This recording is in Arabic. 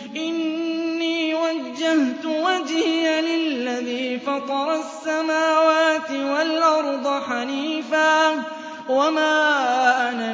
إِنِّي وَجَّهْتُ وَجْهِيَ لِلَّذِي فَطَرَ السَّمَاوَاتِ وَالْأَرْضَ حَنِيفًا وَمَا أَنَا